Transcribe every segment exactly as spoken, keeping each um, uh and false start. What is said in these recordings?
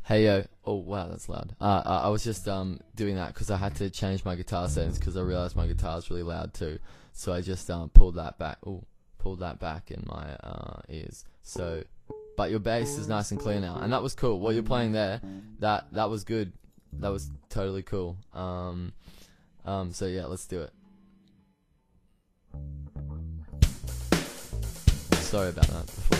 Hey yo, oh wow, that's loud. Uh, uh, I was just um doing that because I had to change my guitar settings because I realized my guitar is really loud too. So I just um pulled that back. Oh, pulled that back in my uh ears. So, but your bass is nice and clear now, and that was cool. What you're playing there, that that was good. That was totally cool. Um, um. So yeah, let's do it. Sorry about that before.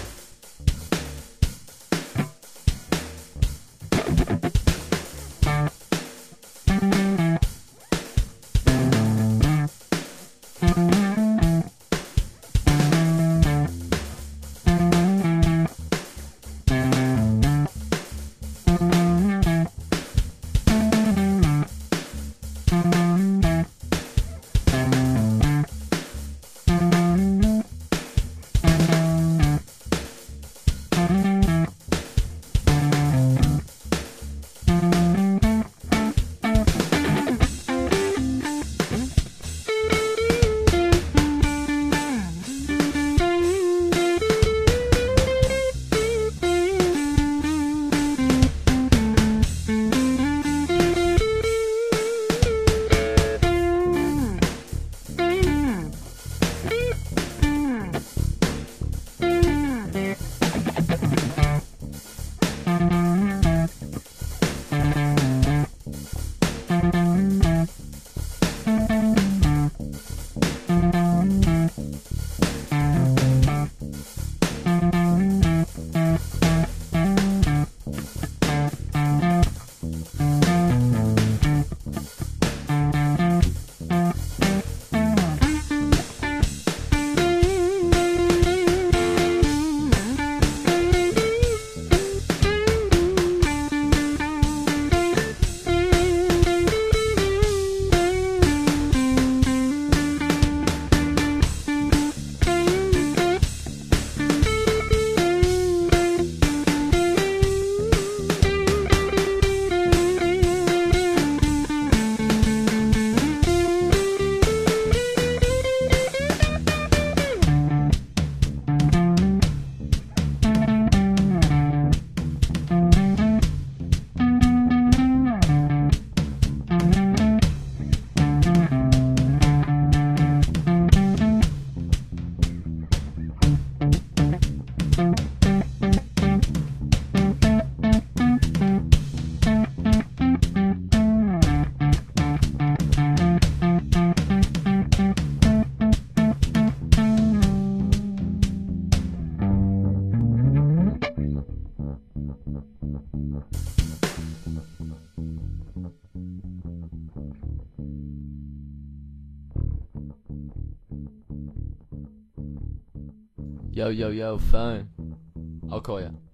Yo, yo, yo, phone. I'll call you.